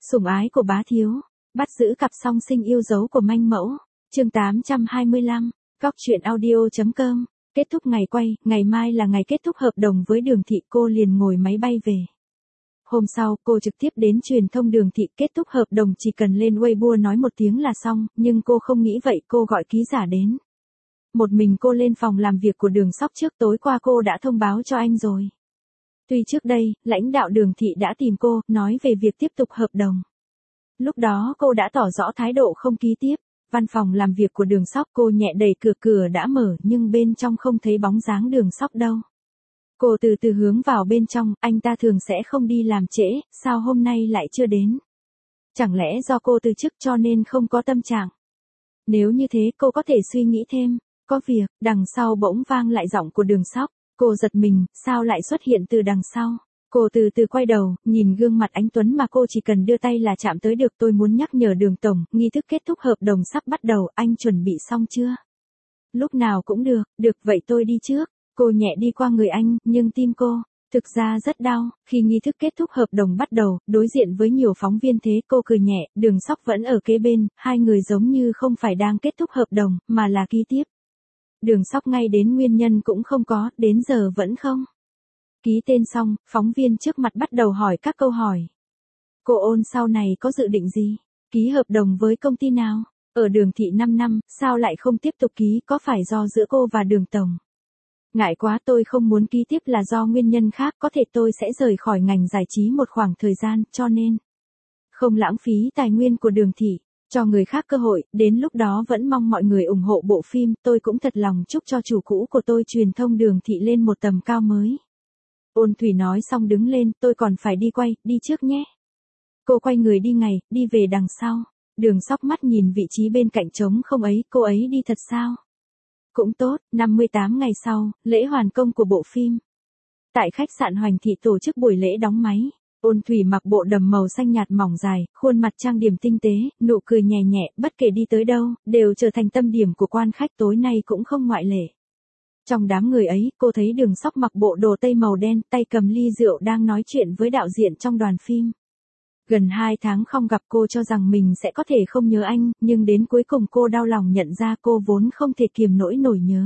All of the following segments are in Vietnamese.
Sủng ái của bá thiếu, bắt giữ cặp song sinh yêu dấu của manh mẫu. Chương 825, góc truyện audio.com. Kết thúc ngày quay, ngày mai là ngày kết thúc hợp đồng với Đường Thị, cô liền ngồi máy bay về. Hôm sau, cô trực tiếp đến truyền thông Đường Thị, kết thúc hợp đồng chỉ cần lên Weibo nói một tiếng là xong, nhưng cô không nghĩ vậy, cô gọi ký giả đến. Một mình cô lên phòng làm việc của Đường Sóc trước, tối qua cô đã thông báo cho anh rồi. Tuy trước đây, lãnh đạo Đường Thị đã tìm cô, nói về việc tiếp tục hợp đồng. Lúc đó cô đã tỏ rõ thái độ không ký tiếp. Văn phòng làm việc của Đường Sóc, cô nhẹ đẩy cửa, cửa đã mở nhưng bên trong không thấy bóng dáng Đường Sóc đâu. Cô từ từ hướng vào bên trong, anh ta thường sẽ không đi làm trễ, sao hôm nay lại chưa đến? Chẳng lẽ do cô từ chức cho nên không có tâm trạng? Nếu như thế cô có thể suy nghĩ thêm. Có việc, đằng sau bỗng vang lại giọng của Đường Sóc. Cô giật mình, sao lại xuất hiện từ đằng sau? Cô từ từ quay đầu, nhìn gương mặt anh tuấn mà cô chỉ cần đưa tay là chạm tới được. Tôi muốn nhắc nhở Đường tổng, nghi thức kết thúc hợp đồng sắp bắt đầu, anh chuẩn bị xong chưa? Lúc nào cũng được, được vậy tôi đi trước. Cô nhẹ đi qua người anh, nhưng tim cô, thực ra rất đau. Khi nghi thức kết thúc hợp đồng bắt đầu, đối diện với nhiều phóng viên thế, cô cười nhẹ, Đường Sóc vẫn ở kế bên, hai người giống như không phải đang kết thúc hợp đồng, mà là ký tiếp. Đường Sóc ngay đến nguyên nhân cũng không có, đến giờ vẫn không. Ký tên xong, phóng viên trước mặt bắt đầu hỏi các câu hỏi. Cô Ôn sau này có dự định gì? Ký hợp đồng với công ty nào? Ở Đường Thị 5 năm, sao lại không tiếp tục ký, có phải do giữa cô và Đường tổng? Ngại quá, tôi không muốn ký tiếp là do nguyên nhân khác, có thể tôi sẽ rời khỏi ngành giải trí một khoảng thời gian, cho nên không lãng phí tài nguyên của Đường Thị, cho người khác cơ hội, đến lúc đó vẫn mong mọi người ủng hộ bộ phim, tôi cũng thật lòng chúc cho chủ cũ của tôi truyền thông Đường Thị lên một tầm cao mới. Ôn Thủy nói xong đứng lên, tôi còn phải đi quay, đi trước nhé. Cô quay người đi ngay, đi về đằng sau. Đường Sóc mắt nhìn vị trí bên cạnh trống không ấy, cô ấy đi thật sao? Cũng tốt, 58 ngày sau, lễ hoàn công của bộ phim. Tại khách sạn Hoành Thị tổ chức buổi lễ đóng máy. Ôn Thủy mặc bộ đầm màu xanh nhạt mỏng dài, khuôn mặt trang điểm tinh tế, nụ cười nhẹ nhẹ, bất kể đi tới đâu, đều trở thành tâm điểm của quan khách, tối nay cũng không ngoại lệ. Trong đám người ấy, cô thấy Đường Sóc mặc bộ đồ tây màu đen, tay cầm ly rượu đang nói chuyện với đạo diễn trong đoàn phim. Gần 2 tháng không gặp, cô cho rằng mình sẽ có thể không nhớ anh, nhưng đến cuối cùng cô đau lòng nhận ra cô vốn không thể kiềm nổi nhớ.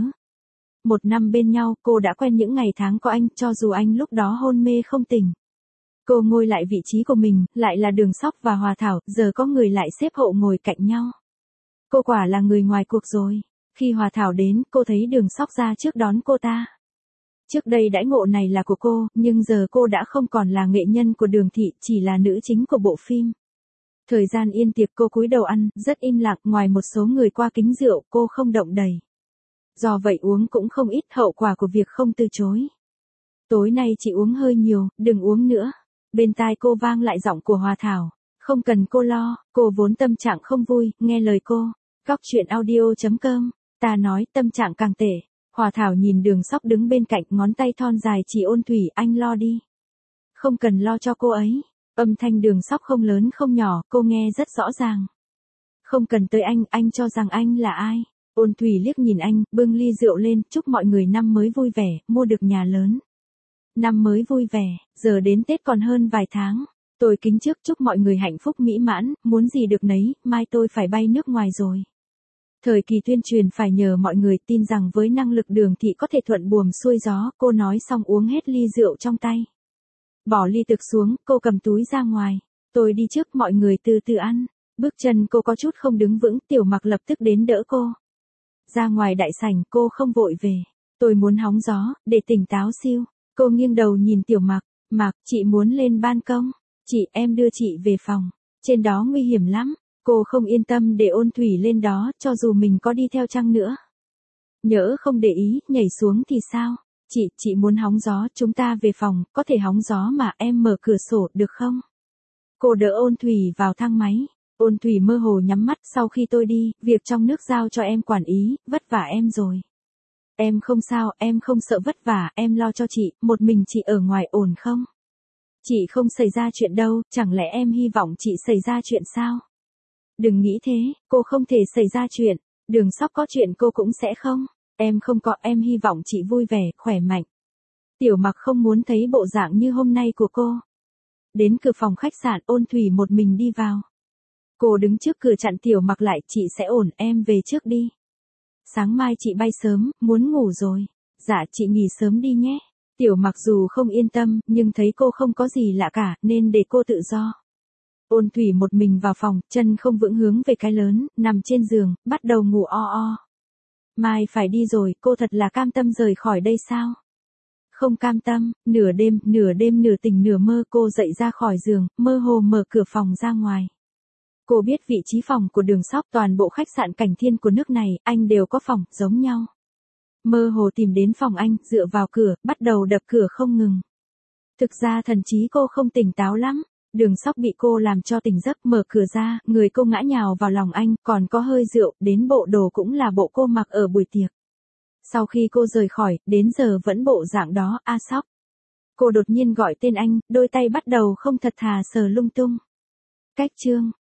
1 năm bên nhau, cô đã quen những ngày tháng có anh, cho dù anh lúc đó hôn mê không tỉnh. Cô ngồi lại vị trí của mình, lại là Đường Sóc và Hòa Thảo, giờ có người lại xếp hộ ngồi cạnh nhau. Cô quả là người ngoài cuộc rồi. Khi Hòa Thảo đến, cô thấy Đường Sóc ra trước đón cô ta. Trước đây đãi ngộ này là của cô, nhưng giờ cô đã không còn là nghệ nhân của Đường Thị, chỉ là nữ chính của bộ phim. Thời gian yên tiệc cô cúi đầu ăn, rất im lặng, ngoài một số người qua kính rượu, cô không động đậy. Do vậy uống cũng không ít, hậu quả của việc không từ chối. Tối nay chị uống hơi nhiều, đừng uống nữa. Bên tai cô vang lại giọng của Hòa Thảo. Không cần cô lo, cô vốn tâm trạng không vui, nghe lời cô. Góc truyện audio.com. Ta nói tâm trạng càng tệ. Hòa Thảo nhìn Đường Sóc đứng bên cạnh, ngón tay thon dài chỉ Ôn Thủy, anh lo đi. Không cần lo cho cô ấy. Âm thanh Đường Sóc không lớn không nhỏ, cô nghe rất rõ ràng. Không cần tới anh cho rằng anh là ai? Ôn Thủy liếc nhìn anh, bưng ly rượu lên, chúc mọi người năm mới vui vẻ, mua được nhà lớn. Năm mới vui vẻ, giờ đến Tết còn hơn vài tháng. Tôi kính trước chúc mọi người hạnh phúc mỹ mãn, muốn gì được nấy, mai tôi phải bay nước ngoài rồi. Thời kỳ tuyên truyền phải nhờ mọi người tin rằng với năng lực Đường Thị có thể thuận buồm xuôi gió, cô nói xong uống hết ly rượu trong tay. Bỏ ly thực xuống, cô cầm túi ra ngoài. Tôi đi trước, mọi người từ từ ăn. Bước chân cô có chút không đứng vững, Tiểu Mặc lập tức đến đỡ cô. Ra ngoài đại sảnh, cô không vội về. Tôi muốn hóng gió, để tỉnh táo siêu. Cô nghiêng đầu nhìn Tiểu Mặc, Mặc, chị muốn lên ban công. Chị, em đưa chị về phòng. Trên đó nguy hiểm lắm. Cô không yên tâm để Ôn Thủy lên đó, cho dù mình có đi theo chăng nữa. Nhỡ không để ý, nhảy xuống thì sao? Chị muốn hóng gió, chúng ta về phòng, có thể hóng gió mà, em mở cửa sổ, được không? Cô đỡ Ôn Thủy vào thang máy. Ôn Thủy mơ hồ nhắm mắt, sau khi tôi đi, việc trong nước giao cho em quản ý, vất vả em rồi. Em không sao, em không sợ vất vả, em lo cho chị, một mình chị ở ngoài ổn không? Chị không xảy ra chuyện đâu, chẳng lẽ em hy vọng chị xảy ra chuyện sao? Đừng nghĩ thế, cô không thể xảy ra chuyện. Đường Sóc có chuyện cô cũng sẽ không. Em không có, em hy vọng chị vui vẻ, khỏe mạnh. Tiểu Mặc không muốn thấy bộ dạng như hôm nay của cô. đến cửa phòng khách sạn Ôn Thủy một mình đi vào. Cô đứng trước cửa chặn Tiểu Mặc lại, chị sẽ ổn, em về trước đi. Sáng mai chị bay sớm, muốn ngủ rồi. Dạ chị nghỉ sớm đi nhé. Tiểu Mặc dù không yên tâm, nhưng thấy cô không có gì lạ cả, nên để cô tự do. Ôn Thủy một mình vào phòng, chân không vững hướng về cái lớn, nằm trên giường, bắt đầu ngủ o o. Mai phải đi rồi, cô thật là cam tâm rời khỏi đây sao? Không cam tâm, nửa đêm, nửa tỉnh nửa mơ cô dậy ra khỏi giường, mơ hồ mở cửa phòng ra ngoài. Cô biết vị trí phòng của Đường Sóc, toàn bộ khách sạn Cảnh Thiên của nước này, anh đều có phòng, giống nhau. Mơ hồ tìm đến phòng anh, dựa vào cửa, bắt đầu đập cửa không ngừng. Thực ra thần trí cô không tỉnh táo lắm. Đường Sóc bị cô làm cho tỉnh giấc, mở cửa ra, người cô ngã nhào vào lòng anh, còn có hơi rượu, đến bộ đồ cũng là bộ cô mặc ở buổi tiệc. Sau khi cô rời khỏi, đến giờ vẫn bộ dạng đó, a Sóc. Cô đột nhiên gọi tên anh, đôi tay bắt đầu không thật thà sờ lung tung. Cách chương